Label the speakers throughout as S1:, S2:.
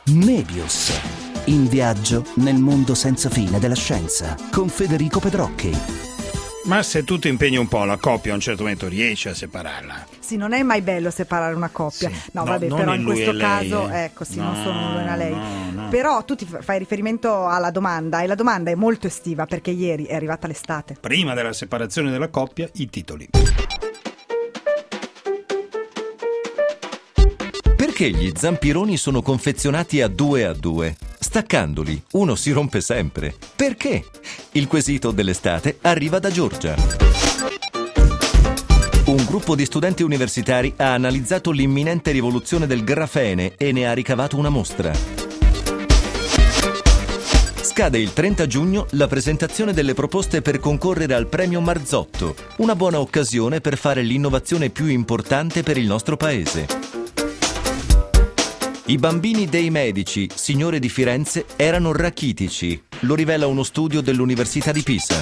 S1: Mebius. In viaggio nel mondo senza fine della scienza con Federico Pedrocchi.
S2: Ma se tu ti impegni un po', la coppia a un certo momento riesci a separarla?
S3: Sì, non è mai bello separare una coppia.
S2: Sì.
S3: No, vabbè, però in questo caso, non sono lui e lei.
S2: No.
S3: Però tu ti fai riferimento alla domanda, e la domanda è molto estiva perché ieri è arrivata l'estate.
S2: Prima della separazione della coppia, i titoli.
S4: Perché gli zampironi sono confezionati a 2 Staccandoli, uno si rompe sempre. Perché? Il quesito dell'estate arriva da Georgia. Un gruppo di studenti universitari ha analizzato l'imminente rivoluzione del grafene e ne ha ricavato una mostra. Scade il 30 giugno la presentazione delle proposte per concorrere al premio Marzotto, una buona occasione per fare l'innovazione più importante per il nostro paese. I bambini dei medici, signore di Firenze, erano rachitici, lo rivela uno studio dell'Università di Pisa.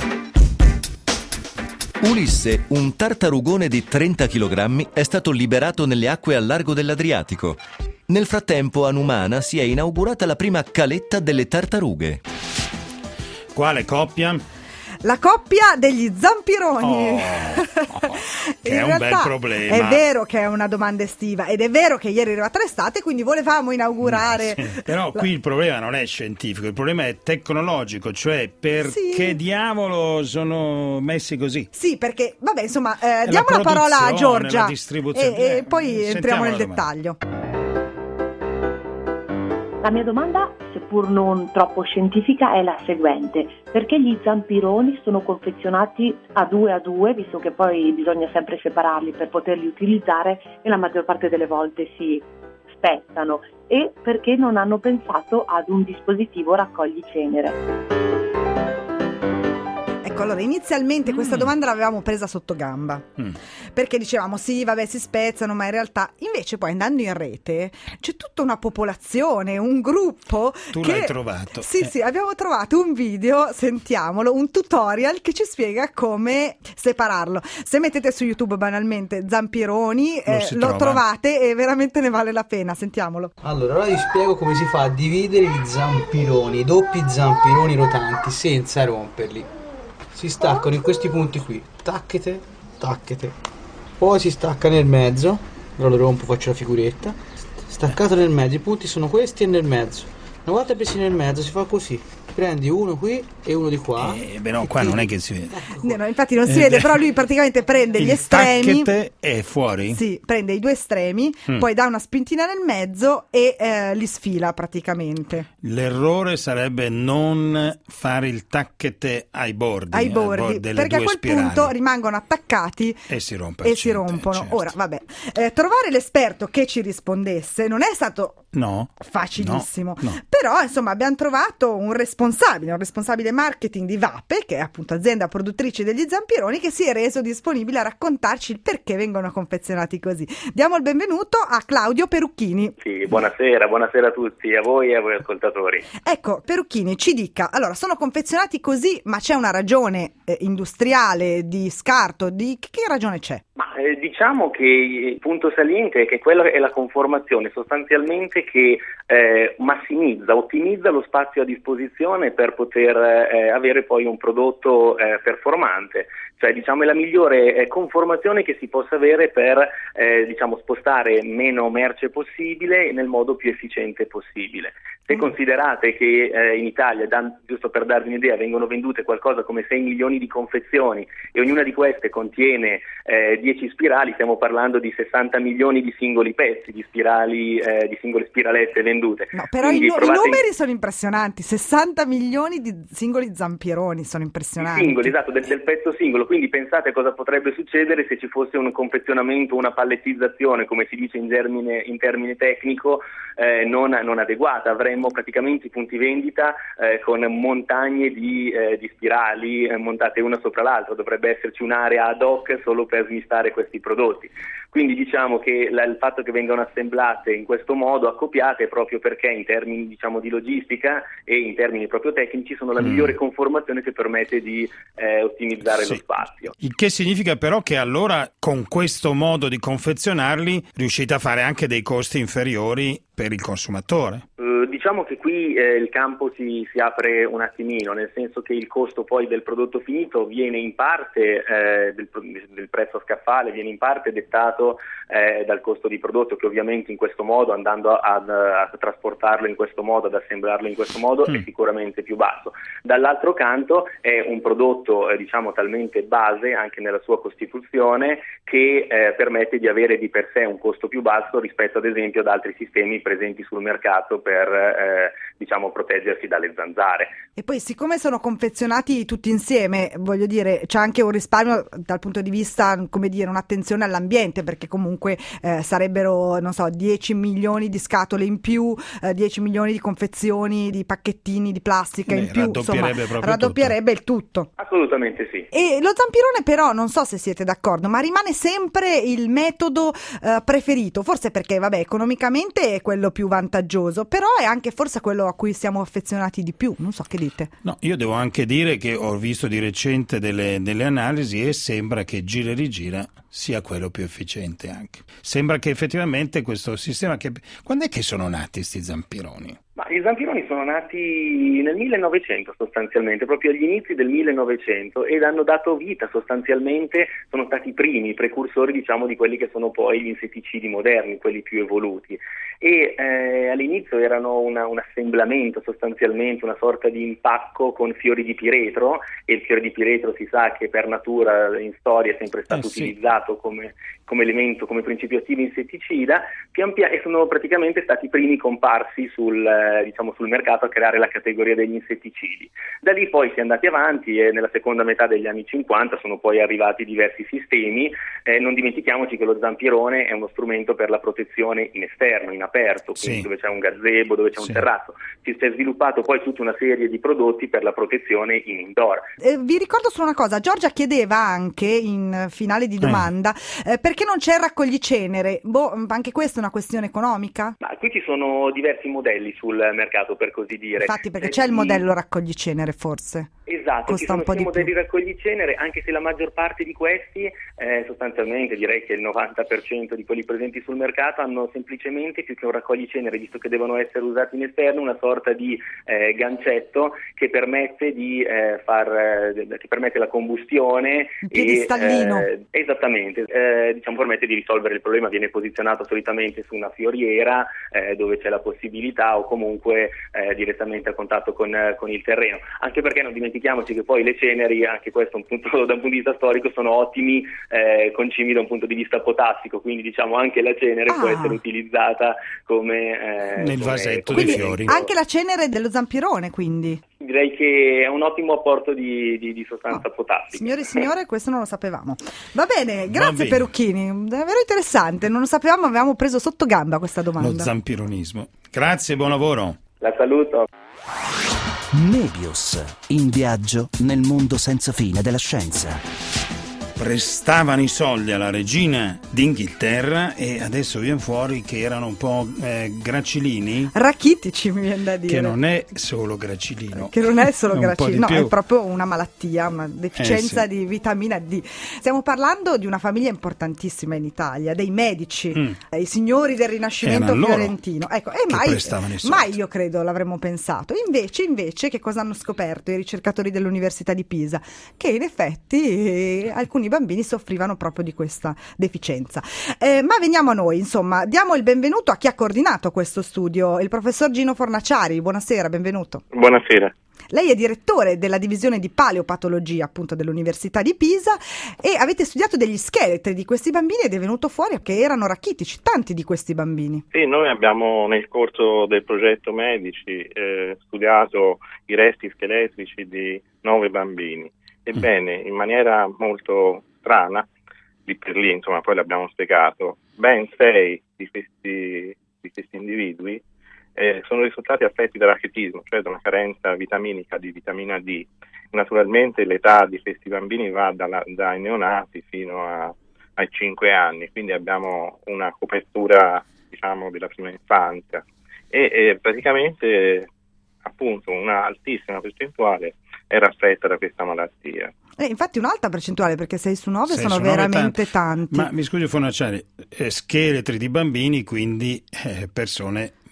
S4: Ulisse, un tartarugone di 30 kg, è stato liberato nelle acque al largo dell'Adriatico. Nel frattempo a Numana si è inaugurata la prima caletta delle tartarughe.
S2: Quale coppia?
S3: La coppia degli zampironi.
S2: Che è un bel problema.
S3: È vero che è una domanda estiva ed è vero che ieri è arrivata l'estate, quindi volevamo inaugurare.
S2: Sì, però qui il problema non è scientifico, il problema è tecnologico, cioè perché diavolo sono messi così?
S3: Sì, perché vabbè, insomma, diamo la parola a Giorgia
S2: la distribuzione.
S3: e poi entriamo nel dettaglio.
S5: La mia domanda, seppur non troppo scientifica, è la seguente: perché gli zampironi sono confezionati a 2, visto che poi bisogna sempre separarli per poterli utilizzare e la maggior parte delle volte si spezzano, e perché non hanno pensato ad un dispositivo raccogli-cenere?
S3: Ecco, allora inizialmente questa domanda l'avevamo presa sotto gamba perché dicevamo sì, vabbè, si spezzano, ma in realtà invece poi andando in rete c'è tutta una popolazione, un gruppo.
S2: L'hai trovato?
S3: Sì, abbiamo trovato un video, sentiamolo, un tutorial che ci spiega come separarlo. Se mettete su YouTube banalmente zampironi lo trovate e veramente ne vale la pena. Sentiamolo.
S6: Allora, ora vi spiego come si fa a dividere gli zampironi, i doppi zampironi rotanti senza romperli. Si staccano in questi punti qui, tacchete, poi si stacca nel mezzo, ora lo rompo, faccio la figuretta, staccato nel mezzo, i punti sono questi e nel mezzo, una volta presi nel mezzo si fa così, prendi uno qui e uno di qua.
S2: No, qua non è che si vede.
S3: No, infatti non si vede, però lui praticamente prende gli estremi.
S2: Il tacchete è fuori?
S3: Sì, prende i due estremi, poi dà una spintina nel mezzo e li sfila praticamente.
S2: L'errore sarebbe non fare il tacchete ai bordi delle
S3: perché a quel punto rimangono attaccati
S2: e si rompono. Certo.
S3: Ora, vabbè, trovare l'esperto che ci rispondesse non è stato facilissimo,
S2: no.
S3: Però insomma abbiamo trovato un responsabile marketing di Vape, che è appunto azienda produttrice degli zampironi, che si è reso disponibile a raccontarci il perché vengono confezionati così. Diamo il benvenuto a Claudio Perucchini.
S7: Sì, buonasera a tutti, a voi e a voi ascoltatori.
S3: Ecco, Perucchini, ci dica, allora, sono confezionati così, ma c'è una ragione industriale, di scarto, che ragione c'è?
S7: Ma diciamo che il punto saliente è che quella è la conformazione sostanzialmente che ottimizza lo spazio a disposizione per poter avere poi un prodotto performante. Cioè, diciamo, è la migliore conformazione che si possa avere per spostare meno merce possibile nel modo più efficiente possibile. Se considerate che in Italia, giusto per darvi un'idea, vengono vendute qualcosa come 6 milioni di confezioni e ognuna di queste contiene 10 spirali, stiamo parlando di 60 milioni di singoli pezzi di spirali, di singole spiralette vendute.
S3: No, però i numeri sono impressionanti, 60 milioni di singoli zampironi sono impressionanti.
S7: Singoli, esatto, del pezzo singolo, quindi pensate cosa potrebbe succedere se ci fosse un confezionamento, una pallettizzazione, come si dice in termine tecnico, non adeguata. Avremmo praticamente i punti vendita con montagne di spirali montate una sopra l'altra, dovrebbe esserci un'area ad hoc solo per smistare questi prodotti. Quindi diciamo che il fatto che vengano assemblate in questo modo, accoppiate, proprio perché in termini di logistica e in termini proprio tecnici sono la migliore conformazione che permette di ottimizzare lo spazio.
S2: Il che significa però che allora con questo modo di confezionarli riuscite a fare anche dei costi inferiori per il consumatore?
S7: Diciamo che qui il campo si apre un attimino, nel senso che il costo poi del prodotto finito viene in parte del prezzo a scaffale, viene in parte dettato dal costo di prodotto, che ovviamente in questo modo, andando a trasportarlo in questo modo, ad assemblarlo in questo modo, è sicuramente più basso. Dall'altro canto è un prodotto talmente base anche nella sua costituzione che permette di avere di per sé un costo più basso rispetto ad esempio ad altri sistemi presenti sul mercato per proteggersi dalle zanzare.
S3: E poi, siccome sono confezionati tutti insieme, voglio dire, c'è anche un risparmio dal punto di vista, come dire, un'attenzione all'ambiente, perché comunque sarebbero, 10 milioni di scatole in più, 10 milioni di confezioni, di pacchettini di plastica in più, raddoppierebbe il tutto.
S7: Assolutamente sì.
S3: E lo zampirone però, non so se siete d'accordo, ma rimane sempre il metodo preferito, forse perché economicamente è quello più vantaggioso, però è anche forse quello a cui siamo affezionati di più, non so, che dite?
S2: No, io devo anche dire che ho visto di recente delle analisi e sembra che gira e rigira sia quello più efficiente anche. Sembra che effettivamente questo sistema quando è che sono nati questi zampironi?
S7: Ma i zampironi sono nati nel 1900 sostanzialmente, proprio agli inizi del 1900, ed hanno dato vita sostanzialmente, sono stati i primi precursori di quelli che sono poi gli insetticidi moderni, quelli più evoluti. E all'inizio erano un assemblamento sostanzialmente, una sorta di impacco con fiori di piretro, e il fiore di piretro si sa che per natura in storia è sempre stato utilizzato come elemento, come principio attivo insetticida, e sono praticamente stati i primi comparsi sul mercato a creare la categoria degli insetticidi. Da lì poi si è andati avanti e nella seconda metà degli anni 50 sono poi arrivati diversi sistemi. Non dimentichiamoci che lo zampirone è uno strumento per la protezione in esterno, in aperto, quindi dove c'è un gazebo, dove c'è un terrazzo. Si è sviluppato poi tutta una serie di prodotti per la protezione in indoor.
S3: Vi ricordo solo una cosa, Giorgia chiedeva anche in finale di domanda perché non c'è il raccoglicenere. Anche questa è una questione economica?
S7: Ma qui ci sono diversi modelli sul mercato, per così dire.
S3: Infatti, perché c'è il modello raccoglicenere, forse.
S7: Esatto,
S3: costa
S7: ci sono
S3: un po' di
S7: modelli
S3: più.
S7: raccoglicenere, anche se la maggior parte di questi, sostanzialmente direi che il 90% di quelli presenti sul mercato hanno semplicemente, più che un raccoglicenere, visto che devono essere usati in esterno, una sorta di gancetto che permette che permette la combustione.
S3: Il piedistallino.
S7: Esattamente, permette di risolvere il problema. Viene posizionato solitamente su una fioriera dove c'è la possibilità, o comunque direttamente a contatto con il terreno, anche perché non dimentichiamoci che poi le ceneri, anche questo da un punto di vista storico, sono ottimi concimi da un punto di vista potassico, quindi anche la cenere può essere utilizzata come
S2: nel vasetto
S3: dei
S2: fiori.
S3: Anche la cenere dello zampirone, quindi
S7: direi che è un ottimo apporto di sostanza potassica.
S3: Signore e signore, questo non lo sapevamo. Va bene, grazie Perucchini, davvero interessante, non lo sapevamo, avevamo preso sotto gamba questa domanda.
S2: Lo zampironismo. Grazie, buon lavoro.
S7: La saluto.
S1: Mebius, in viaggio nel mondo senza fine della scienza.
S2: Prestavano i soldi alla regina d'Inghilterra e adesso viene fuori che erano un po' gracilini.
S3: Rachitici, mi viene da dire.
S2: Che non è solo gracilino.
S3: Che non è solo gracilino,
S2: no,
S3: è proprio una malattia, una deficienza di vitamina D. Stiamo parlando di una famiglia importantissima in Italia, dei medici, i signori del Rinascimento fiorentino. Ecco, e mai io credo l'avremmo pensato. Invece, che cosa hanno scoperto i ricercatori dell'Università di Pisa? Che in effetti alcuni bambini soffrivano proprio di questa deficienza. Ma veniamo a noi, insomma, diamo il benvenuto a chi ha coordinato questo studio, il professor Gino Fornaciari. Buonasera, benvenuto.
S8: Buonasera.
S3: Lei è direttore della divisione di paleopatologia appunto dell'Università di Pisa e avete studiato degli scheletri di questi bambini ed è venuto fuori che erano rachitici, tanti di questi bambini.
S8: Sì, noi abbiamo nel corso del progetto Medici studiato i resti scheletrici di 9 bambini. Ebbene, in maniera molto strana, lì per lì, insomma, poi l'abbiamo spiegato, ben 6 di questi individui sono risultati affetti da rachitismo, cioè da una carenza vitaminica di vitamina D. Naturalmente l'età di questi bambini va dai neonati fino ai 5 anni, quindi abbiamo una copertura, della prima infanzia e praticamente appunto una altissima percentuale era affetta da questa malattia.
S3: Infatti un'alta percentuale, perché 6 su 9 sono veramente tanti.
S2: Ma mi scusi Fornaciari, scheletri di bambini, quindi persone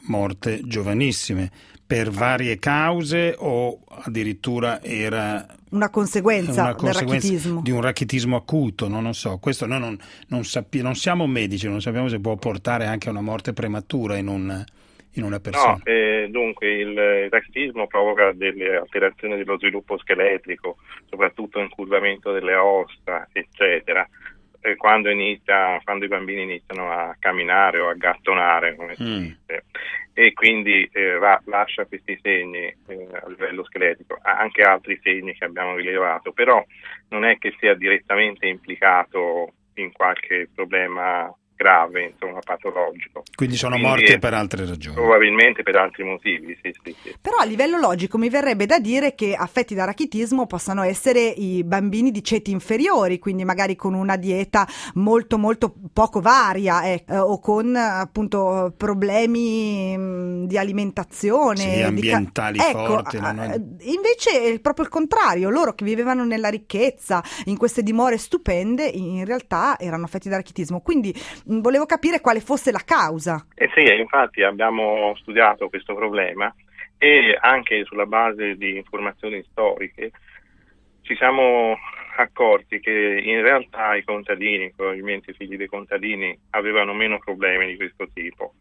S2: morte giovanissime per varie cause o addirittura era
S3: una conseguenza del rachitismo,
S2: di un rachitismo acuto, non so. Questo noi non siamo medici, non sappiamo se può portare anche a una morte prematura in una persona.
S8: No, dunque il rachitismo provoca delle alterazioni dello sviluppo scheletrico, soprattutto incurvamento delle ossa, eccetera. Quando i bambini iniziano a camminare o a gattonare, come si dice, e quindi lascia questi segni a livello scheletrico, ha anche altri segni che abbiamo rilevato, però non è che sia direttamente implicato in qualche problema grave, insomma, patologico.
S2: Quindi sono morti per altre ragioni.
S8: Probabilmente per altri motivi, sì.
S3: Però a livello logico mi verrebbe da dire che affetti da rachitismo possano essere i bambini di ceti inferiori, quindi magari con una dieta molto molto poco varia, o con appunto problemi di alimentazione,
S2: ambientali forti.
S3: Invece è proprio il contrario, loro che vivevano nella ricchezza, in queste dimore stupende, in realtà erano affetti da rachitismo. Quindi volevo capire quale fosse la causa.
S8: Sì, infatti abbiamo studiato questo problema e anche sulla base di informazioni storiche ci siamo accorti che in realtà i contadini, probabilmente i figli dei contadini, avevano meno problemi di questo tipo.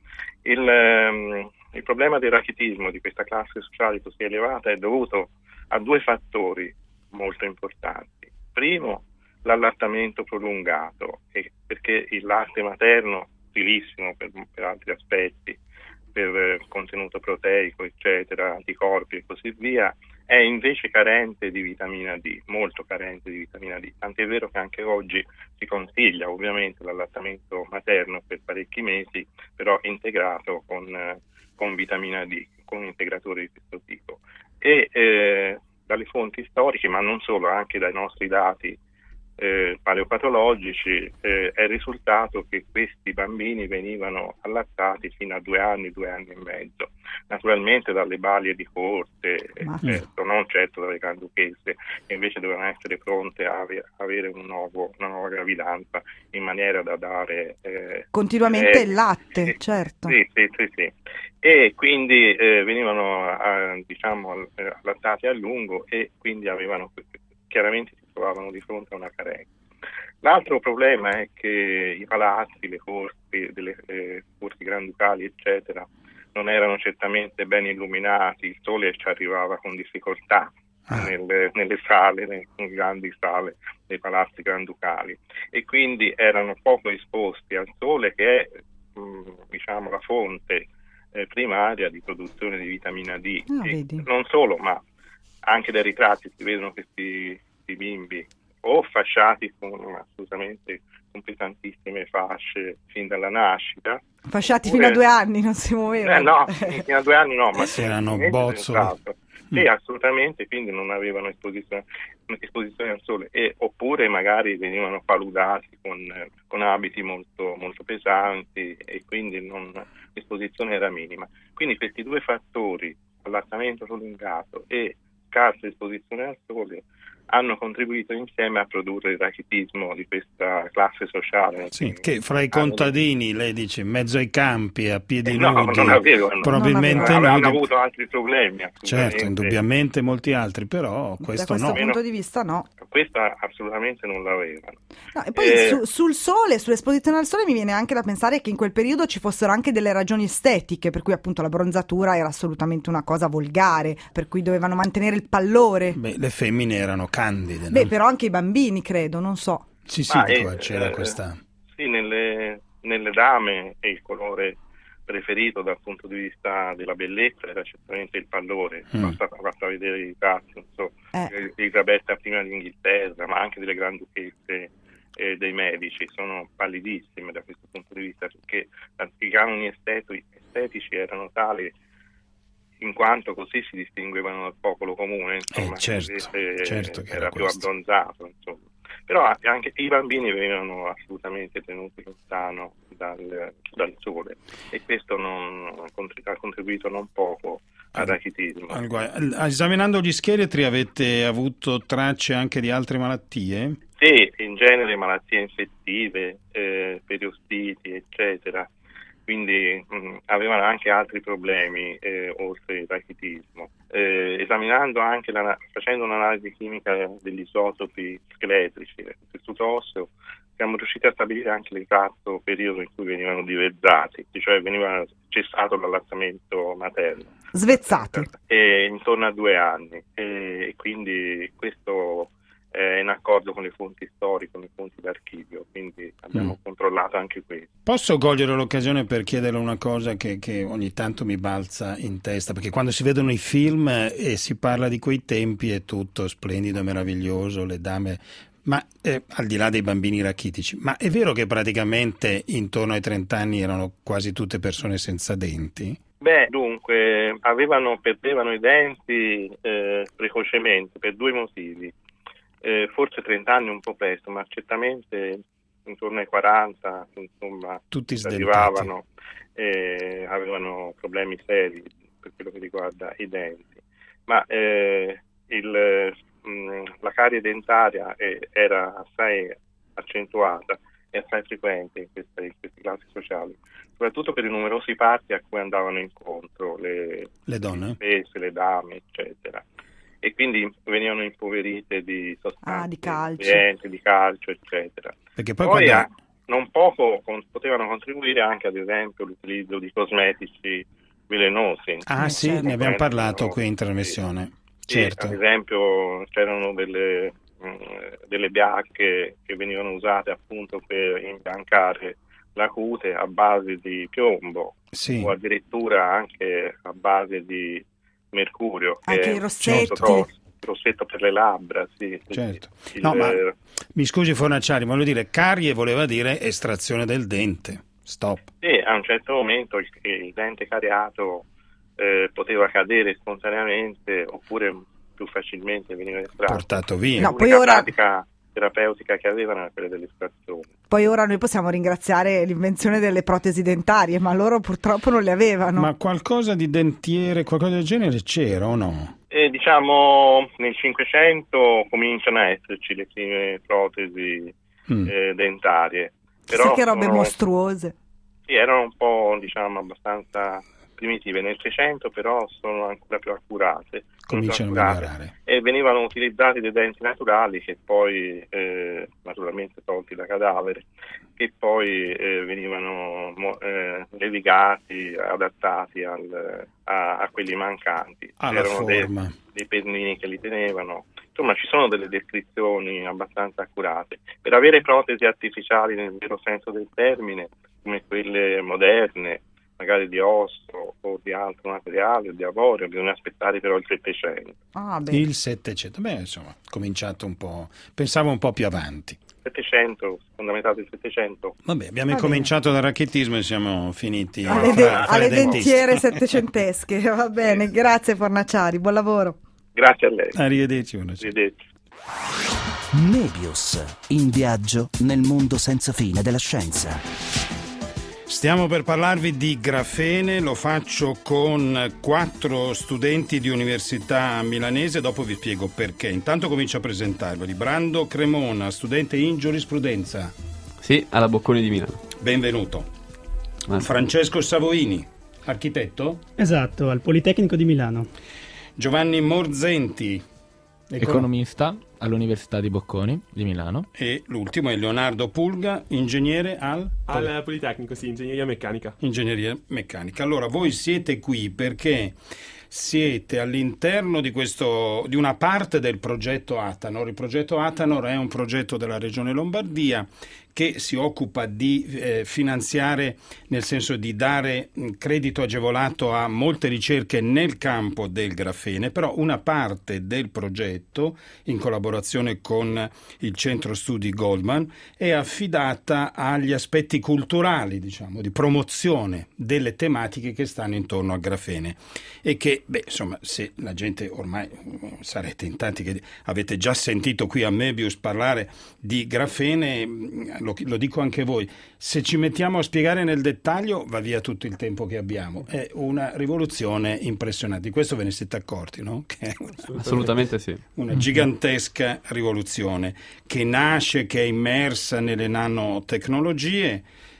S8: Il problema del rachitismo di questa classe sociale così elevata è dovuto a due fattori molto importanti. Primo, l'allattamento prolungato, perché il latte materno, utilissimo per altri aspetti, per contenuto proteico, eccetera, anticorpi e così via, è invece carente di vitamina D, molto carente di vitamina D, tant'è vero che anche oggi si consiglia ovviamente l'allattamento materno per parecchi mesi, però integrato con vitamina D, con integratori di questo tipo. E dalle fonti storiche, ma non solo, anche dai nostri dati paleopatologici, è risultato che questi bambini venivano allattati fino a 2 anni, 2 anni e mezzo, naturalmente dalle balie di corte, non certo dalle granduchesse, che invece dovevano essere pronte a avere una nuova gravidanza, in maniera da dare
S3: continuamente il latte, certo.
S8: Sì. E quindi venivano allattati a lungo e quindi chiaramente si trovavano di fronte a una carenza. L'altro problema è che i palazzi, le corti, delle corti granducali, eccetera, non erano certamente ben illuminati, il sole ci arrivava con difficoltà nelle sale, nelle grandi sale dei palazzi granducali, e quindi erano poco esposti al sole, che è la fonte primaria di produzione di vitamina D. Non solo, ma anche dai ritratti si vedono questi bimbi o fasciati con pesantissime fasce fin dalla nascita.
S3: Fasciati fino a 2 anni, non si muovevano?
S8: No, fino a 2 anni no, ma
S2: erano bozzoli.
S8: Sì, assolutamente, quindi non avevano esposizione al sole, oppure magari venivano paludati con abiti molto, molto pesanti, e quindi l'esposizione era minima. Quindi questi due fattori, allattamento prolungato e scarsa esposizione al sole, hanno contribuito insieme a produrre il rachitismo di questa classe sociale.
S2: Sì, che fra i contadini, lei dice, in mezzo ai campi, a piedi nudi,
S8: probabilmente hanno avuto altri problemi.
S2: Certo, indubbiamente molti altri, però questo
S3: da questo punto di vista no.
S8: Questo assolutamente non l'avevano.
S3: No, e poi sul sole, sull'esposizione al sole, mi viene anche da pensare che in quel periodo ci fossero anche delle ragioni estetiche, per cui appunto la bronzatura era assolutamente una cosa volgare, per cui dovevano mantenere il pallore.
S2: Le femmine erano candide, no?
S3: Però anche i bambini, credo, non so.
S2: Sì, c'era questa.
S8: Sì, nelle dame il colore preferito dal punto di vista della bellezza era certamente il pallore. Basta vedere i ritratti, non so, Elisabetta prima d'Inghilterra, ma anche delle granduchesse dei medici, sono pallidissime da questo punto di vista, perché i canoni estetici erano tali in quanto così si distinguevano dal popolo comune, insomma,
S2: certo che
S8: era più abbronzato, insomma. Però anche i bambini venivano assolutamente tenuti lontano dal sole, e questo ha contribuito non poco al rachitismo.
S2: Esaminando gli scheletri avete avuto tracce anche di altre malattie?
S8: Sì, in genere malattie infettive, periostiti, eccetera. quindi avevano anche altri problemi oltre il rachitismo. Esaminando anche, facendo un'analisi chimica degli isotopi scheletrici del tessuto osseo, siamo riusciti a stabilire anche l'esatto periodo in cui venivano divezzati, cioè veniva cessato l'allattamento materno.
S3: Svezzati.
S8: Intorno a 2 anni. E quindi questo è in accordo con le fonti storiche, con le fonti d'archivio, quindi abbiamo controllato anche questo.
S2: Posso cogliere l'occasione per chiederle una cosa che ogni tanto mi balza in testa, perché quando si vedono i film e si parla di quei tempi è tutto splendido e meraviglioso, le dame, ma al di là dei bambini rachitici, ma è vero che praticamente intorno ai 30 anni erano quasi tutte persone senza denti?
S8: Beh, dunque, perdevano i denti precocemente per 2 motivi. Forse 30 anni un po' presto, ma certamente intorno ai 40, insomma,
S2: tutti
S8: arrivavano e avevano problemi seri per quello che riguarda i denti. Ma la carie dentaria era assai accentuata e assai frequente in queste classi sociali, soprattutto per i numerosi parti a cui andavano incontro le donne, le dame, eccetera. E quindi venivano impoverite di sostanze, di calcio, eccetera.
S2: Perché poi
S8: non poco potevano contribuire anche, ad esempio, l'utilizzo di cosmetici velenosi.
S2: Sì, ne abbiamo parlato qui in trasmissione. Certo.
S8: Ad esempio c'erano delle biacche che venivano usate appunto per imbiancare la cute a base di piombo, o addirittura anche a base di mercurio,
S3: anche i rossetti,
S8: rossetto per le labbra,
S2: certo. Ma mi scusi Fornaciari, voglio dire, carie voleva dire estrazione del dente, stop.
S8: A un certo momento il dente cariato poteva cadere spontaneamente oppure più facilmente veniva estratto,
S2: portato via.
S8: L'unica pratica terapeutica che avevano era quella dell'estrazione.
S3: Poi ora noi possiamo ringraziare l'invenzione delle protesi dentarie, ma loro purtroppo non le avevano.
S2: Ma qualcosa di dentiere, qualcosa del genere c'era o no?
S8: Diciamo nel 500 cominciano a esserci le prime protesi dentarie. Però
S3: che robe mostruose.
S8: Sì, erano un po', diciamo, abbastanza primitive. Nel 600 però sono ancora più accurate.
S2: Cominciano a migliorare.
S8: E venivano utilizzati dei denti naturali che poi, naturalmente tolti da cadavere, che poi venivano levigati, adattati a quelli mancanti.
S2: Alla
S8: C'erano
S2: forma.
S8: dei pennini che li tenevano. Insomma, ci sono delle descrizioni abbastanza accurate. Per avere protesi artificiali nel vero senso del termine, come quelle moderne, magari di osso o di altro materiale o di avorio, bisogna aspettare però il 700.
S2: Il 700, insomma, cominciato un po', pensavo un po' più avanti.
S8: 700, seconda metà del 700.
S2: Vabbè, abbiamo cominciato dal rachitismo e siamo finiti
S3: alle dentiere settecentesche. Va bene, grazie Fornaciari, buon lavoro.
S8: Grazie a lei.
S2: Arrivederci.
S1: Mebius, in viaggio nel mondo senza fine della scienza.
S2: Stiamo per parlarvi di grafene, lo faccio con 4 studenti di università milanese, dopo vi spiego perché. Intanto comincio a presentarveli. Brando Cremona, studente in giurisprudenza.
S9: Sì, alla Bocconi di Milano.
S2: Benvenuto. Francesco Savoini, architetto?
S10: Esatto, al Politecnico di Milano.
S2: Giovanni Morzenti,
S11: economista all'Università di Bocconi di Milano.
S2: E l'ultimo è Leonardo Pulga, ingegnere al
S12: Politecnico, sì, ingegneria meccanica.
S2: Ingegneria meccanica. Allora, voi siete qui perché siete all'interno di una parte del progetto Atanor. Il progetto Atanor è un progetto della Regione Lombardia che si occupa di finanziare, nel senso di dare credito agevolato a molte ricerche nel campo del grafene, però una parte del progetto, in collaborazione con il centro studi Goldman, è affidata agli aspetti culturali, diciamo, di promozione delle tematiche che stanno intorno al grafene e che, insomma, se la gente ormai sarete in tanti che avete già sentito qui a Mebius parlare di grafene, lo dico anche voi, se ci mettiamo a spiegare nel dettaglio va via tutto il tempo che abbiamo. È una rivoluzione impressionante, di questo ve ne siete accorti, no? Che è
S9: assolutamente sì.
S2: Una gigantesca rivoluzione che nasce, che è immersa nelle nanotecnologie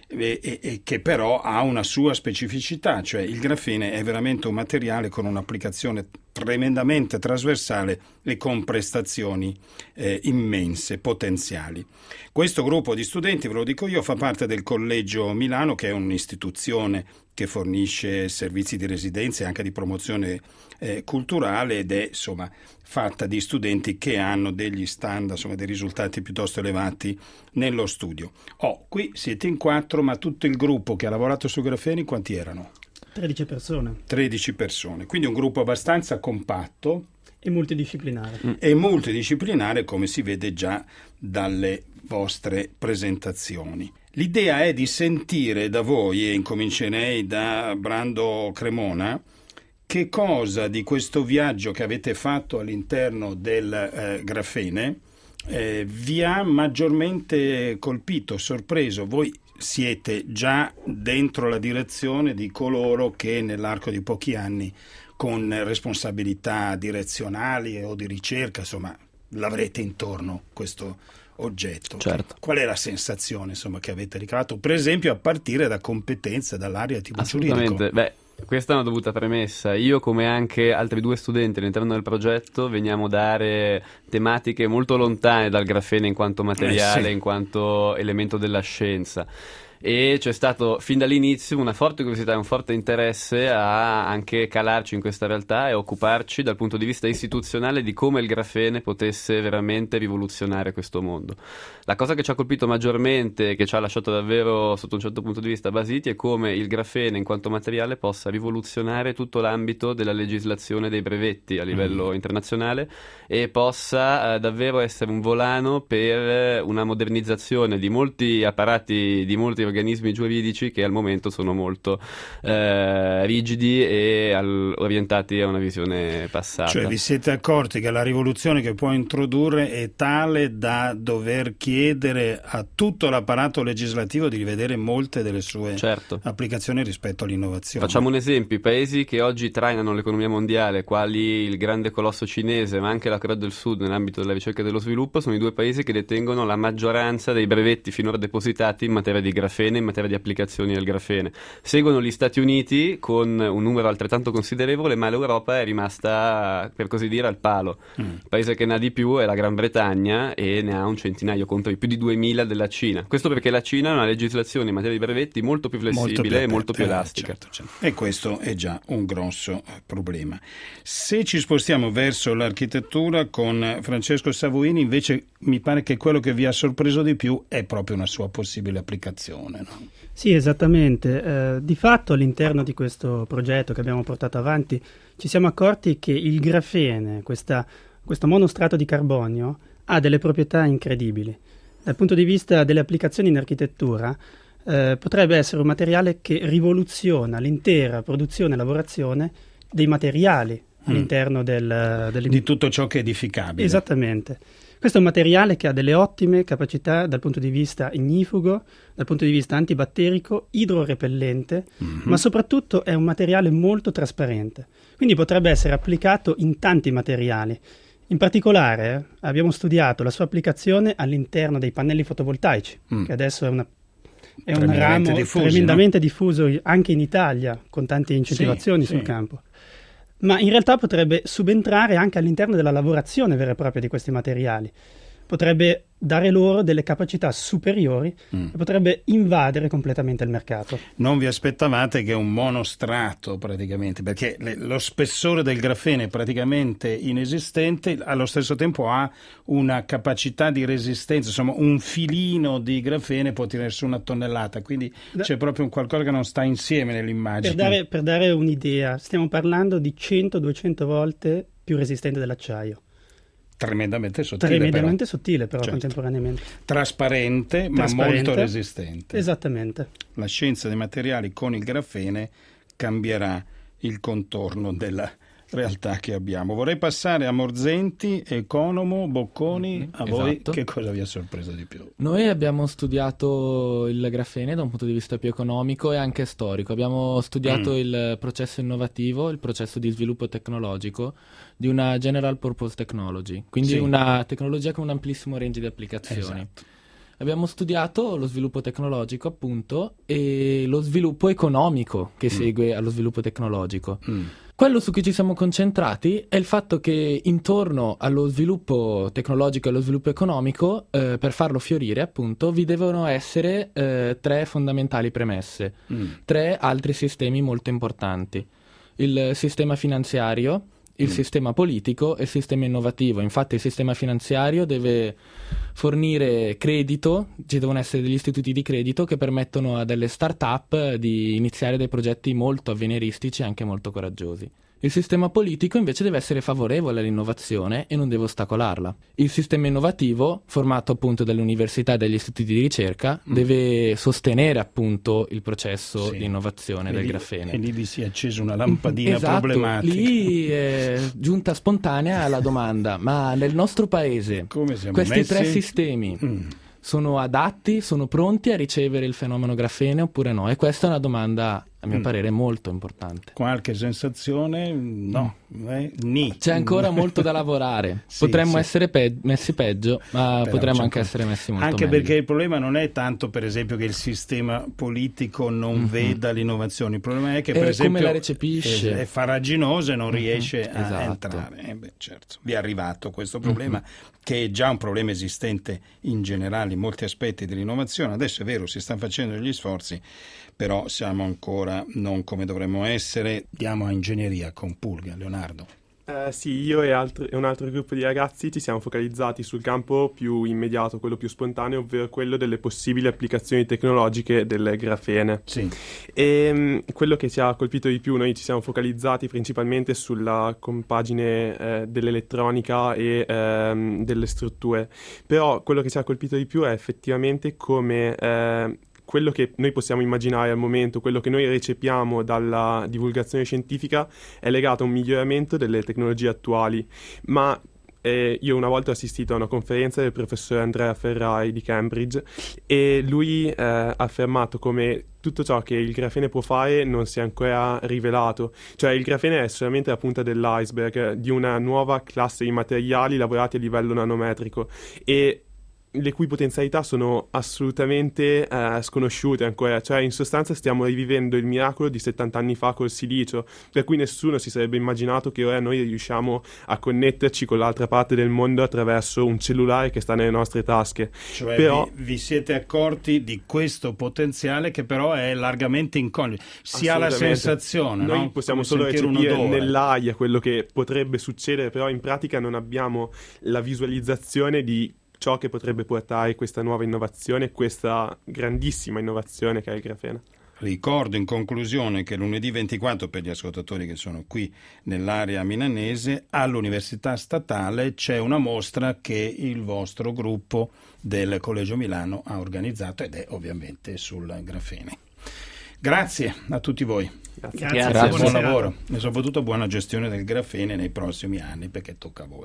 S2: e che però ha una sua specificità, cioè il grafene è veramente un materiale con un'applicazione tremendamente trasversale e con prestazioni immense, potenziali. Questo gruppo di studenti, ve lo dico io, fa parte del Collegio Milano, che è un'istituzione che fornisce servizi di residenza e anche di promozione culturale, ed è insomma fatta di studenti che hanno degli standard, insomma dei risultati piuttosto elevati nello studio. Qui siete in 4, ma tutto il gruppo che ha lavorato su grafeni quanti erano?
S10: 13 persone.
S2: 13 persone, quindi un gruppo abbastanza compatto.
S10: E multidisciplinare.
S2: E multidisciplinare, come si vede già dalle vostre presentazioni. L'idea è di sentire da voi, e incomincerei da Brando Cremona, che cosa di questo viaggio che avete fatto all'interno del grafene vi ha maggiormente colpito, sorpreso. Voi siete già dentro la direzione di coloro che nell'arco di pochi anni, con responsabilità direzionali o di ricerca, insomma, l'avrete intorno questo oggetto.
S9: Certo.
S2: Qual è la sensazione, insomma, che avete ricavato, per esempio a partire da competenze, dall'area tipo giuridico?
S9: Assolutamente. Questa è una dovuta premessa. Io, come anche altri 2 studenti all'interno del progetto, veniamo da aree tematiche molto lontane dal grafene in quanto materiale,
S2: sì,
S9: in quanto elemento della scienza. E c'è stato fin dall'inizio una forte curiosità e un forte interesse a anche calarci in questa realtà e occuparci dal punto di vista istituzionale di come il grafene potesse veramente rivoluzionare questo mondo. La cosa che ci ha colpito maggiormente, che ci ha lasciato davvero sotto un certo punto di vista basiti, è come il grafene in quanto materiale possa rivoluzionare tutto l'ambito della legislazione dei brevetti a livello internazionale e possa davvero essere un volano per una modernizzazione di molti apparati, di molti organismi giuridici che al momento sono molto rigidi e orientati a una visione passata.
S2: Cioè vi siete accorti che la rivoluzione che può introdurre è tale da dover chiedere a tutto l'apparato legislativo di rivedere molte delle sue applicazioni rispetto all'innovazione.
S9: Facciamo un esempio: i paesi che oggi trainano l'economia mondiale, quali il grande colosso cinese ma anche la Corea del Sud nell'ambito della ricerca e dello sviluppo, sono i 2 paesi che detengono la maggioranza dei brevetti finora depositati in materia di grafene, in materia di applicazioni del grafene. Seguono gli Stati Uniti con un numero altrettanto considerevole, ma l'Europa è rimasta, per così dire, al palo. Il paese che ne ha di più è la Gran Bretagna e ne ha un centinaio contro i più di 2000 della Cina. Questo perché la Cina ha una legislazione in materia di brevetti molto più flessibile e molto più elastica.
S2: Certo. E questo è già un grosso problema. Se ci spostiamo verso l'architettura con Francesco Savoini, invece mi pare che quello che vi ha sorpreso di più è proprio una sua possibile applicazione, no?
S10: Sì, esattamente. Di fatto all'interno di questo progetto che abbiamo portato avanti ci siamo accorti che il grafene, questo monostrato di carbonio, ha delle proprietà incredibili. Dal punto di vista delle applicazioni in architettura potrebbe essere un materiale che rivoluziona l'intera produzione e lavorazione dei materiali all'interno
S2: di tutto ciò che è edificabile.
S10: Esattamente. Questo è un materiale che ha delle ottime capacità dal punto di vista ignifugo, dal punto di vista antibatterico, idrorepellente, ma soprattutto è un materiale molto trasparente. Quindi potrebbe essere applicato in tanti materiali. In particolare abbiamo studiato la sua applicazione all'interno dei pannelli fotovoltaici, che adesso è un ramo tremendamente diffuso anche in Italia, con tante incentivazioni sul campo. Ma in realtà potrebbe subentrare anche all'interno della lavorazione vera e propria di questi materiali. Potrebbe dare loro delle capacità superiori e potrebbe invadere completamente il mercato.
S2: Non vi aspettavate che un monostrato praticamente, perché lo spessore del grafene è praticamente inesistente, allo stesso tempo ha una capacità di resistenza, insomma un filino di grafene può tirare su 1 tonnellata, quindi c'è proprio un qualcosa che non sta insieme nell'immagine.
S10: Per dare un'idea, stiamo parlando di 100-200 volte più resistente dell'acciaio.
S2: Tremendamente sottile,
S10: però contemporaneamente.
S2: Trasparente, ma molto resistente.
S10: Esattamente.
S2: La scienza dei materiali con il grafene cambierà il contorno della realtà che abbiamo. Vorrei passare a Morzenti, Economo, Bocconi. A voi che cosa vi ha sorpreso di più?
S11: Noi abbiamo studiato il grafene da un punto di vista più economico e anche storico. Abbiamo studiato il processo innovativo, il processo di sviluppo tecnologico di una general purpose technology, quindi una tecnologia con un amplissimo range di applicazioni. Abbiamo studiato lo sviluppo tecnologico, appunto, e lo sviluppo economico che segue allo sviluppo tecnologico. Quello su cui ci siamo concentrati è il fatto che intorno allo sviluppo tecnologico e allo sviluppo economico, per farlo fiorire, appunto, vi devono essere 3 fondamentali premesse, 3 altri sistemi molto importanti. Il sistema finanziario, il sistema politico e il sistema innovativo. Infatti il sistema finanziario deve fornire credito, ci devono essere degli istituti di credito che permettono a delle start-up di iniziare dei progetti molto avveniristici e anche molto coraggiosi. Il sistema politico invece deve essere favorevole all'innovazione e non deve ostacolarla. Il sistema innovativo, formato appunto dalle università e dagli istituti di ricerca, deve sostenere appunto il processo di innovazione del grafene.
S2: E lì vi si è accesa una lampadina
S11: esatto,
S2: problematica.
S11: Lì è giunta spontanea la domanda, ma nel nostro paese questi
S2: messi?
S11: 3 sistemi sono adatti, sono pronti a ricevere il fenomeno grafene oppure no? E questa è una domanda, a mio parere, molto importante.
S2: Qualche sensazione? No. Ni.
S11: C'è ancora molto da lavorare. Potremmo essere messi peggio, ma
S2: Però
S11: potremmo anche essere messi molto
S2: anche
S11: meglio.
S2: Perché il problema non è tanto, per esempio, che il sistema politico non veda l'innovazione. Il problema è che, per esempio,
S11: come la recepisce.
S2: È farraginoso e non riesce
S11: Esatto.
S2: a entrare. Certo. Vi è arrivato questo problema, che è già un problema esistente in generale in molti aspetti dell'innovazione. Adesso è vero, si stanno facendo degli sforzi, però siamo ancora non come dovremmo essere. Diamo a ingegneria con Pulga, Leonardo.
S12: Sì, io e un altro gruppo di ragazzi ci siamo focalizzati sul campo più immediato, quello più spontaneo, ovvero quello delle possibili applicazioni tecnologiche del grafene.
S2: Sì.
S12: E quello che ci ha colpito di più, noi ci siamo focalizzati principalmente sulla compagine dell'elettronica e delle strutture, però quello che ci ha colpito di più è effettivamente come quello che noi possiamo immaginare al momento, quello che noi recepiamo dalla divulgazione scientifica è legato a un miglioramento delle tecnologie attuali, ma io una volta ho assistito a una conferenza del professore Andrea Ferrai di Cambridge e lui ha affermato come tutto ciò che il grafene può fare non si è ancora rivelato, cioè il grafene è solamente la punta dell'iceberg di una nuova classe di materiali lavorati a livello nanometrico e le cui potenzialità sono assolutamente sconosciute ancora, cioè in sostanza stiamo rivivendo il miracolo di 70 anni fa col silicio, per cui nessuno si sarebbe immaginato che ora noi riusciamo a connetterci con l'altra parte del mondo attraverso un cellulare che sta nelle nostre tasche.
S2: Cioè
S12: però
S2: vi siete accorti di questo potenziale che però è largamente incognito, si ha la sensazione,
S12: noi
S2: no?
S12: possiamo
S2: Come
S12: solo
S2: sentire
S12: recepire
S2: un odore.
S12: nell'aria quello che potrebbe succedere, però in pratica non abbiamo la visualizzazione di ciò che potrebbe portare questa nuova innovazione, questa grandissima innovazione che è il grafene.
S2: Ricordo in conclusione che lunedì 24, per gli ascoltatori che sono qui nell'area milanese, all'Università Statale c'è una mostra che il vostro gruppo del Collegio Milano ha organizzato ed è ovviamente sul grafene. Grazie a tutti voi.
S11: Grazie.
S2: Buon lavoro e soprattutto buona gestione del grafene nei prossimi anni, perché tocca a voi.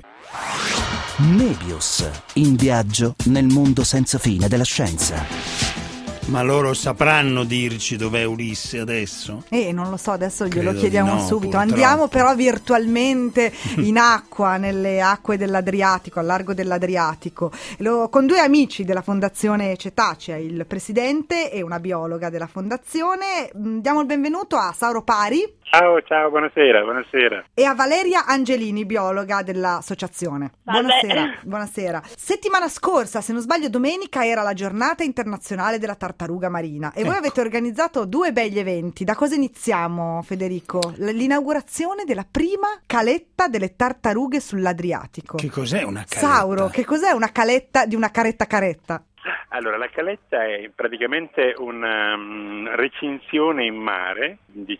S1: Nebius, in viaggio nel mondo senza fine della scienza.
S2: Ma loro sapranno dirci dov'è Ulisse adesso?
S3: Non lo so, adesso glielo
S2: Credo
S3: chiediamo
S2: di no,
S3: subito.
S2: purtroppo.
S3: Andiamo però virtualmente in acqua, nelle acque dell'Adriatico, al largo dell'Adriatico, con 2 amici della Fondazione Cetacea, il presidente e una biologa della fondazione. Diamo il benvenuto a Sauro Pari.
S13: Ciao, buonasera.
S3: E a Valeria Angelini, biologa dell'associazione. Buonasera. Settimana scorsa, se non sbaglio domenica, era la giornata internazionale della tartaruga marina e voi avete organizzato 2 begli eventi. Da cosa iniziamo, Federico? L'inaugurazione della prima caletta delle tartarughe sull'Adriatico.
S2: Che cos'è una caletta?
S3: Sauro, che cos'è una caletta di una caretta?
S13: Allora, la caletta è praticamente una recinzione in mare di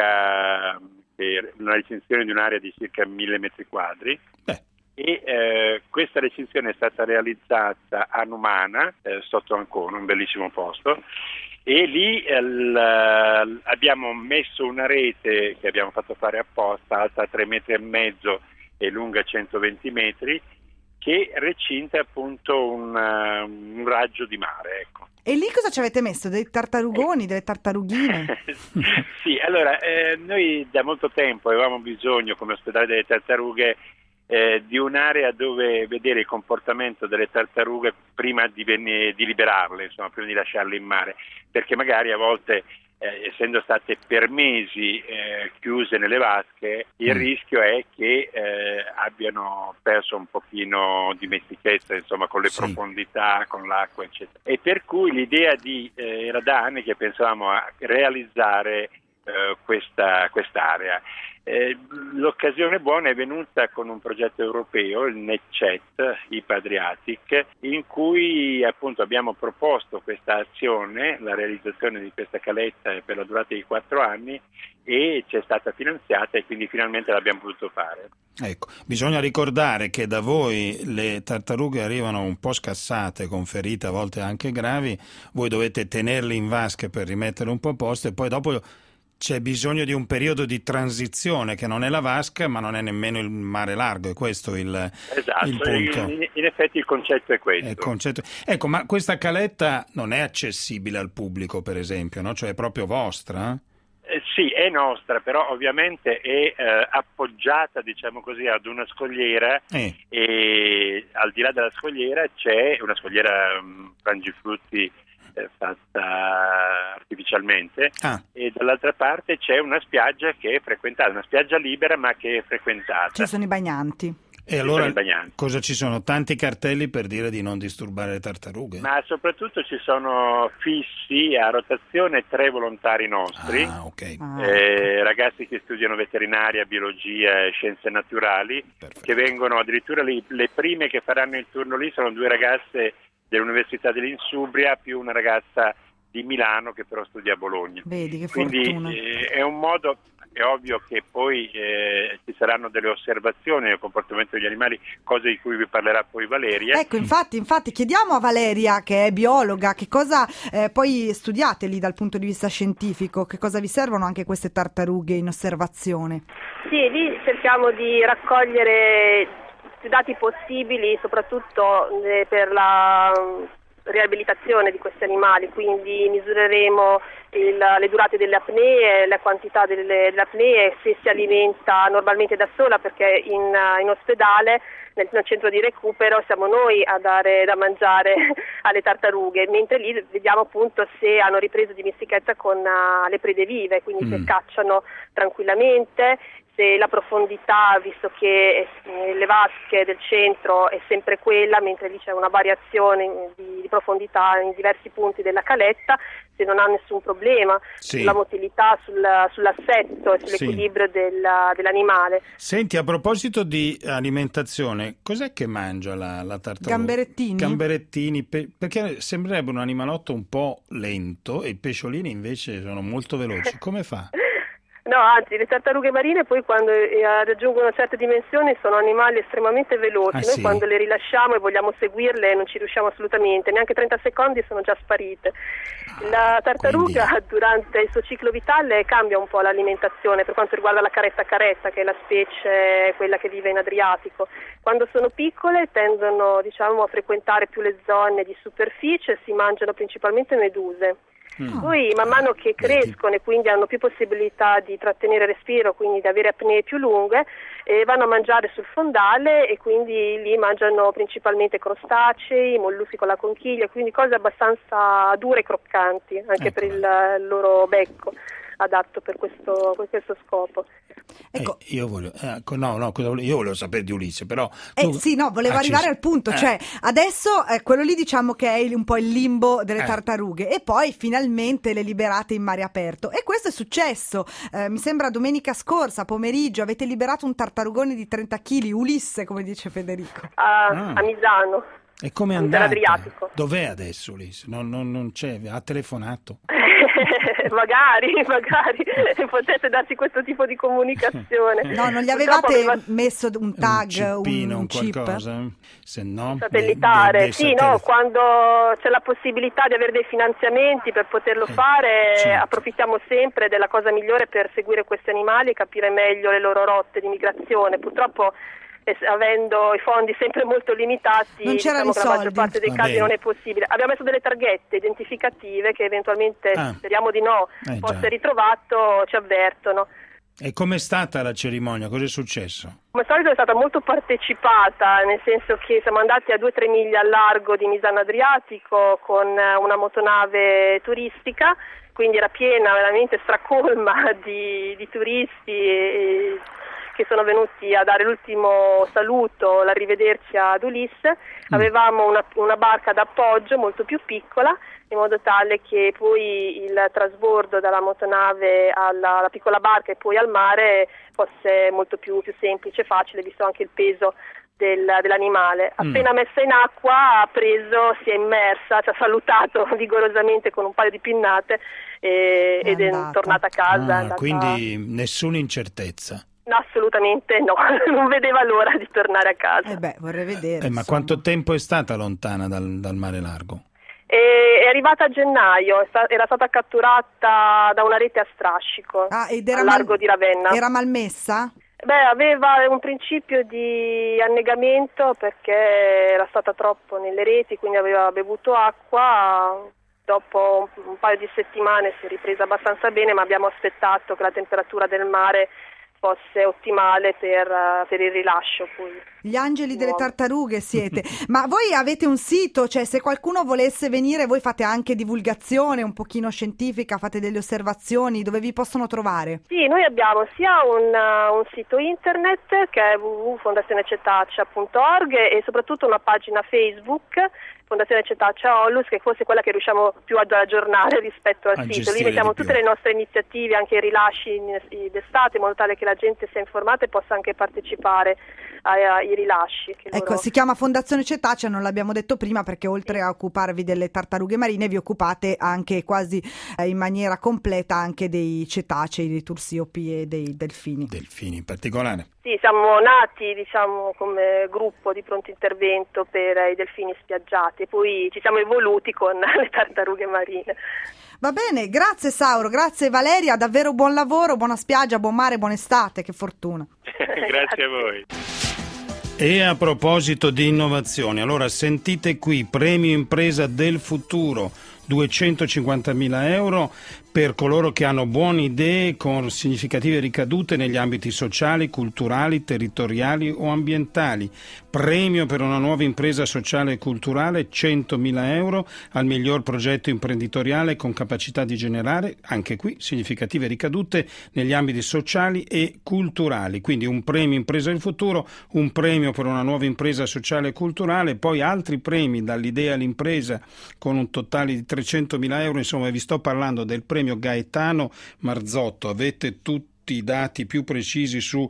S13: una recinzione di un'area di circa 1000 metri quadri. E questa recinzione è stata realizzata a Numana, sotto Ancona, un bellissimo posto, e lì abbiamo messo una rete che abbiamo fatto fare apposta, alta 3,5 metri e lunga 120 metri, che recinta appunto un raggio di mare, ecco.
S3: E lì cosa ci avete messo? Dei tartarugoni, delle tartarughine?
S13: Sì, allora noi da molto tempo avevamo bisogno come ospedale delle tartarughe di un'area dove vedere il comportamento delle tartarughe prima di liberarle, insomma, prima di lasciarle in mare, perché magari a volte essendo state per mesi chiuse nelle vasche, il rischio è che abbiano perso un pochino dimestichezza, insomma, con le profondità, con l'acqua, eccetera. E per cui l'idea era da anni che pensavamo a realizzare quest'area. L'occasione buona è venuta con un progetto europeo, il NetChat, IPA Adriatic, in cui appunto abbiamo proposto questa azione, la realizzazione di questa caletta per la durata di 4 anni, e ci è stata finanziata e quindi finalmente l'abbiamo potuto fare.
S2: Ecco, bisogna ricordare che da voi le tartarughe arrivano un po' scassate, con ferite a volte anche gravi, voi dovete tenerle in vasche per rimetterle un po' a posto e poi dopo c'è bisogno di un periodo di transizione che non è la vasca ma non è nemmeno il mare largo, è questo il punto.
S13: In effetti il concetto è questo.
S2: Ecco, ma questa caletta non è accessibile al pubblico, per esempio, no? Cioè è proprio vostra?
S13: Sì, è nostra, però ovviamente è appoggiata, diciamo così, ad una scogliera e al di là della scogliera c'è una scogliera frangiflutti fatta artificialmente e dall'altra parte c'è una spiaggia che è frequentata, una spiaggia libera ma che è frequentata.
S3: Ci sono i bagnanti.
S2: E allora cosa ci sono? Tanti cartelli per dire di non disturbare le tartarughe?
S13: Ma soprattutto ci sono fissi a rotazione 3 volontari nostri, ragazzi che studiano veterinaria, biologia e scienze naturali. Perfetto. Che vengono addirittura le prime che faranno il turno lì sono 2 ragazze dell'Università dell'Insubria più una ragazza di Milano che però studia a Bologna.
S3: Vedi che
S13: quindi
S3: fortuna.
S13: È un modo, è ovvio che poi ci saranno delle osservazioni nel comportamento degli animali, cose di cui vi parlerà poi Valeria.
S3: Ecco, infatti chiediamo a Valeria, che è biologa, che cosa poi studiate lì dal punto di vista scientifico, che cosa vi servono anche queste tartarughe in osservazione?
S14: Sì, lì cerchiamo di raccogliere più dati possibili, soprattutto per la riabilitazione di questi animali, quindi misureremo le durate delle apnee, la quantità delle apnee, se si alimenta normalmente da sola, perché in ospedale, nel centro di recupero, siamo noi a dare da mangiare alle tartarughe, mentre lì vediamo appunto se hanno ripreso dimestichezza con le prede vive, quindi se cacciano tranquillamente, se la profondità, visto che le vasche del centro è sempre quella, mentre lì c'è una variazione di profondità in diversi punti della caletta, se non ha nessun problema sulla motilità, sull'assetto e sull'equilibrio dell'animale.
S2: Senti, a proposito di alimentazione, cos'è che mangia la tartaruga?
S3: Gamberettini,
S2: perché sembrerebbe un animalotto un po' lento e i pesciolini invece sono molto veloci. Come fa?
S14: No, anzi, le tartarughe marine poi quando raggiungono certe dimensioni sono animali estremamente veloci. Noi quando le rilasciamo e vogliamo seguirle non ci riusciamo assolutamente, neanche 30 secondi sono già sparite. La tartaruga durante il suo ciclo vitale cambia un po' l'alimentazione per quanto riguarda la caretta, che è la specie quella che vive in Adriatico. Quando sono piccole tendono, a frequentare più le zone di superficie, si mangiano principalmente meduse. Poi man mano che crescono e quindi hanno più possibilità di trattenere respiro, quindi di avere apnee più lunghe, vanno a mangiare sul fondale e quindi lì mangiano principalmente crostacei, molluschi con la conchiglia, quindi cose abbastanza dure e croccanti anche per il loro becco, adatto per questo scopo.
S3: Ecco.
S2: Io volevo sapere di Ulisse, però
S3: volevo arrivare al punto, cioè adesso quello lì diciamo che è un po' il limbo delle tartarughe e poi finalmente le liberate in mare aperto e questo è successo, mi sembra domenica scorsa pomeriggio avete liberato un tartarugone di 30 kg, Ulisse come dice Federico,
S14: a Misano.
S2: E come è andata? Dov'è adesso Ulisse? Non c'è, ha telefonato?
S14: magari potete darci questo tipo di comunicazione.
S3: No, non gli avevate messo un tag,
S2: un
S3: chip?
S2: Qualcosa? Se no,
S14: satellitare. Quando c'è la possibilità di avere dei finanziamenti per poterlo fare, approfittiamo sempre della cosa migliore per seguire questi animali e capire meglio le loro rotte di migrazione. Purtroppo avendo i fondi sempre molto limitati,
S3: non c'erano
S14: che la maggior parte dei casi non è possibile. Abbiamo messo delle targhette identificative che eventualmente, speriamo di no, fosse ritrovato, ci avvertono.
S2: E com'è stata la cerimonia? Cosa è successo?
S14: Come al solito è stata molto partecipata, nel senso che siamo andati a 2-3 miglia al largo di Misano Adriatico con una motonave turistica, quindi era piena, veramente stracolma di turisti che sono venuti a dare l'ultimo saluto, l'arrivederci ad Ulisse. Avevamo una barca d'appoggio molto più piccola, in modo tale che poi il trasbordo dalla motonave alla piccola barca e poi al mare fosse molto più semplice e facile, visto anche il peso dell'animale. Appena messa in acqua si è immersa, ci ha salutato vigorosamente con un paio di pinnate ed è tornata a casa.
S2: Quindi nessuna incertezza.
S14: No, assolutamente no, non vedeva l'ora di tornare a casa.
S3: Vorrei vedere.
S2: Ma quanto tempo è stata lontana dal mare largo?
S14: È arrivata a gennaio, era stata catturata da una rete a strascico al largo di Ravenna.
S3: Era malmessa?
S14: Aveva un principio di annegamento perché era stata troppo nelle reti, quindi aveva bevuto acqua. Dopo un paio di settimane si è ripresa abbastanza bene, ma abbiamo aspettato che la temperatura del mare fosse ottimale per il rilascio. Poi.
S3: Gli angeli delle tartarughe siete. Ma voi avete un sito, cioè se qualcuno volesse venire, voi fate anche divulgazione un pochino scientifica, fate delle osservazioni, dove vi possono trovare?
S14: Sì, noi abbiamo sia un sito internet che è www.fondazionecetacea.org e soprattutto una pagina Facebook, Fondazione Cetacea Onlus, che forse è quella che riusciamo più ad aggiornare rispetto al sito. Lì mettiamo tutte le nostre iniziative, anche i rilasci d'estate, in modo tale che la gente sia informata e possa anche partecipare ai rilasci.
S3: Ecco, si chiama Fondazione Cetacea, non l'abbiamo detto prima, perché oltre a occuparvi delle tartarughe marine vi occupate anche quasi in maniera completa anche dei cetacei, dei tursiopi e dei delfini.
S2: Delfini in particolare.
S14: Sì, siamo nati come gruppo di pronto intervento per i delfini spiaggiati e poi ci siamo evoluti con le tartarughe marine.
S3: Va bene, grazie Sauro, grazie Valeria, davvero buon lavoro, buona spiaggia, buon mare, buona estate, che fortuna.
S13: Grazie a voi.
S2: E a proposito di innovazione, allora sentite qui, premio impresa del futuro, 250.000 euro per coloro che hanno buone idee con significative ricadute negli ambiti sociali, culturali, territoriali o ambientali. Premio per una nuova impresa sociale e culturale, 100.000 euro al miglior progetto imprenditoriale con capacità di generare, anche qui, significative ricadute negli ambiti sociali e culturali. Quindi un premio impresa del futuro, un premio per una nuova impresa sociale e culturale, poi altri premi dall'idea all'impresa con un totale di 300.000 euro. Insomma, vi sto parlando del premio Gaetano Marzotto. Avete tutti i dati più precisi su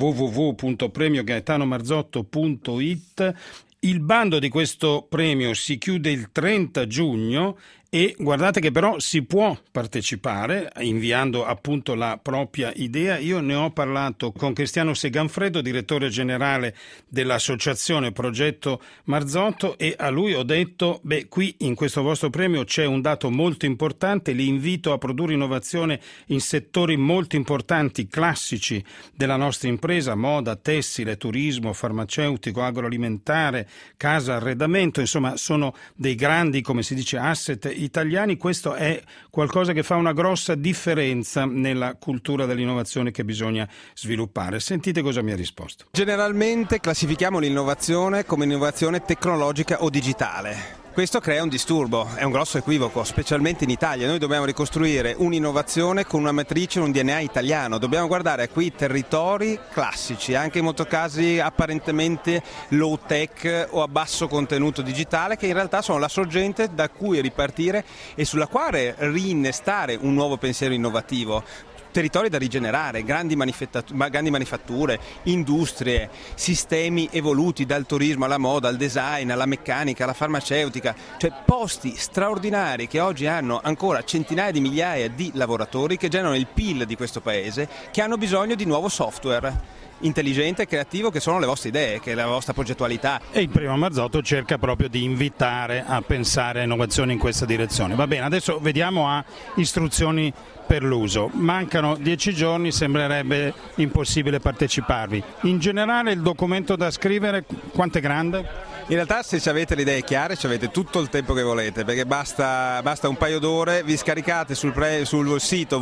S2: www.premiogaetanomarzotto.it. Il bando di questo premio si chiude il 30 giugno e guardate che però si può partecipare inviando appunto la propria idea. Io ne ho parlato con Cristiano Seganfredo, direttore generale dell'associazione Progetto Marzotto, e a lui ho detto, qui in questo vostro premio c'è un dato molto importante, li invito a produrre innovazione in settori molto importanti, classici della nostra impresa, moda, tessile, turismo, farmaceutico, agroalimentare, casa, arredamento, insomma sono dei grandi, come si dice, asset italiani. Questo è qualcosa che fa una grossa differenza nella cultura dell'innovazione che bisogna sviluppare. Sentite cosa mi ha risposto.
S15: Generalmente classifichiamo l'innovazione come innovazione tecnologica o digitale. Questo crea un disturbo, è un grosso equivoco, specialmente in Italia. Noi dobbiamo ricostruire un'innovazione con una matrice, un DNA italiano. Dobbiamo guardare a quei territori classici, anche in molti casi apparentemente low tech o a basso contenuto digitale, che in realtà sono la sorgente da cui ripartire e sulla quale rinnestare un nuovo pensiero innovativo. Territori da rigenerare, grandi manifatture, industrie, sistemi evoluti dal turismo alla moda, al design, alla meccanica, alla farmaceutica, cioè posti straordinari che oggi hanno ancora centinaia di migliaia di lavoratori che generano il PIL di questo paese, che hanno bisogno di nuovo software intelligente e creativo, che sono le vostre idee, che è la vostra progettualità.
S2: E il premio Marzotto cerca proprio di invitare a pensare a innovazioni in questa direzione. Va bene, adesso vediamo a istruzioni per l'uso. Mancano 10 giorni, sembrerebbe impossibile parteciparvi. In generale il documento da scrivere quanto è grande?
S15: In realtà se avete le idee chiare ci avete tutto il tempo che volete, perché basta un paio d'ore, vi scaricate sul sito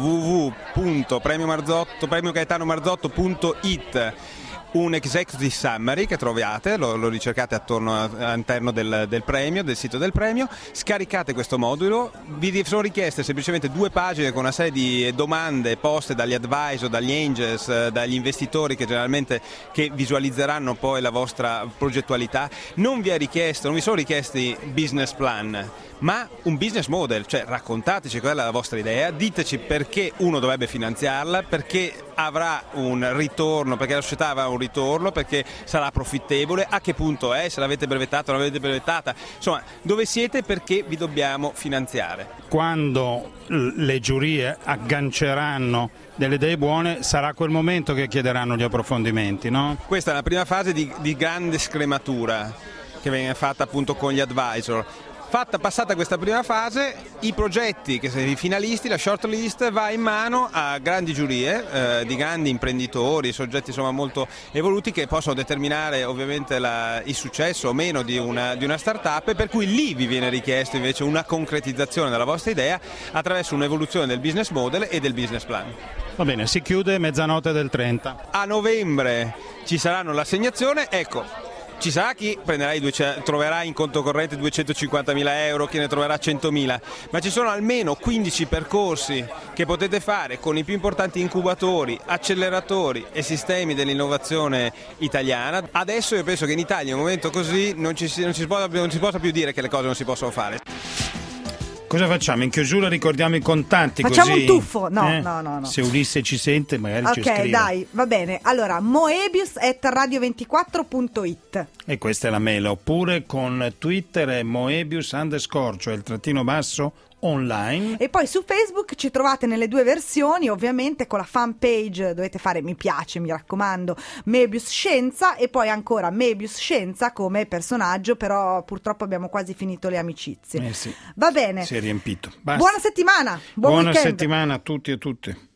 S15: www.premiocaetanomarzotto.it un executive summary che trovate, lo ricercate all'interno del premio, del sito del premio, scaricate questo modulo, vi sono richieste semplicemente 2 pagine con una serie di domande poste dagli advisor, dagli angels, dagli investitori che generalmente visualizzeranno poi la vostra progettualità. Non vi sono richiesti business plan, ma un business model, cioè raccontateci qual è la vostra idea, diteci perché uno dovrebbe finanziarla, perché avrà un ritorno, perché la società avrà un ritorno, perché sarà profittevole, a che punto è, se l'avete brevettata o non l'avete brevettata, insomma dove siete, perché vi dobbiamo finanziare.
S2: Quando le giurie agganceranno delle idee buone sarà quel momento che chiederanno gli approfondimenti, no?
S15: Questa è la prima fase di grande scrematura che viene fatta appunto con gli advisor. Passata questa prima fase, i progetti che sono i finalisti, la shortlist va in mano a grandi giurie di grandi imprenditori, soggetti insomma molto evoluti che possono determinare ovviamente il successo o meno di una startup, per cui lì vi viene richiesto invece una concretizzazione della vostra idea attraverso un'evoluzione del business model e del business plan.
S2: Va bene, si chiude mezzanotte del 30.
S15: A novembre ci saranno l'assegnazione, ecco. Ci sarà chi troverà in conto corrente 250.000 euro, chi ne troverà 100.000, ma ci sono almeno 15 percorsi che potete fare con i più importanti incubatori, acceleratori e sistemi dell'innovazione italiana. Adesso io penso che in Italia in un momento così non si possa più dire che le cose non si possono fare.
S2: Cosa facciamo? In chiusura ricordiamo i contanti.
S3: Facciamo
S2: così,
S3: un tuffo. No.
S2: Se Ulisse ci sente magari ci scrive.
S3: Ok, dai, va bene. Allora, moebius@radio24.it.
S2: E questa è la mail. Oppure con Twitter è Moebius_, cioè il _ online.
S3: E poi su Facebook ci trovate nelle 2 versioni, ovviamente con la fan page dovete fare mi piace, mi raccomando, Moebius Scienza, e poi ancora Moebius Scienza come personaggio, però purtroppo abbiamo quasi finito le amicizie.
S2: Sì.
S3: Va bene.
S2: Si è riempito. Basta.
S3: Buona settimana. Buona
S2: settimana a tutti e tutte.